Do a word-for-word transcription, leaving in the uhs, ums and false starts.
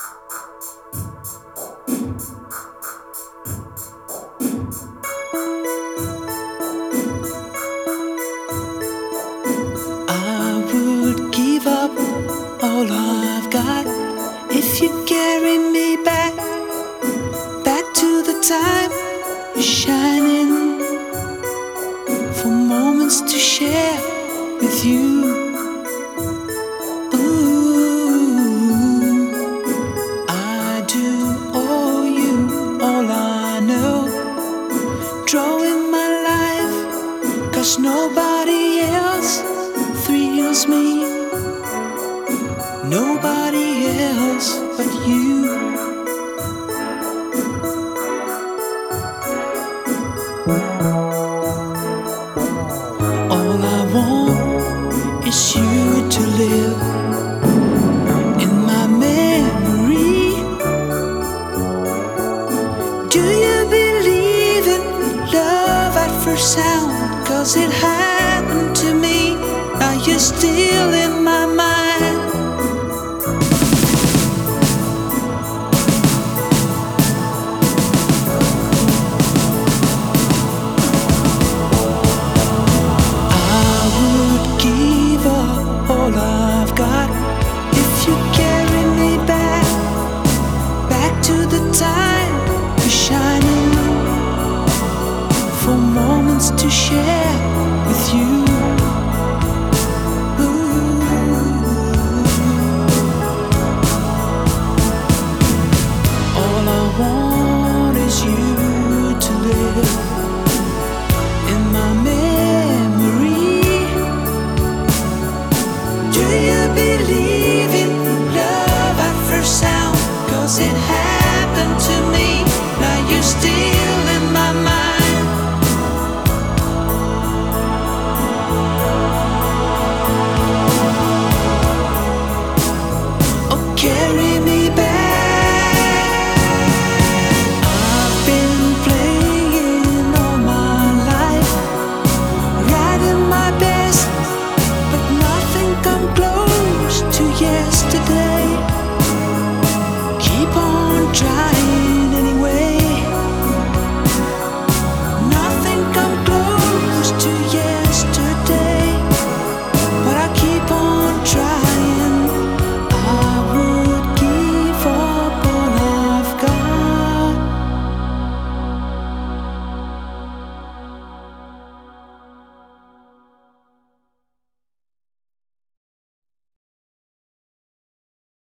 I would give up all I've got if you carry me back, back to the time you're shining, for moments to share with you. Ooh, I do owe you all I know, drawing my life, 'cause nobody else thrills me, nobody else but you. All I want is you to live in my memory. Do you believe in love at first sound? 'Cause it happened to me. Now you're still in my mind. I would give up all I've got if you carry me back, back to the time you're shining, for moments to share with you. All I want is you to live in my memory. Do you believe in love at first sound? 'Cause it happened to me. Now you're still in my mind. Oh, carry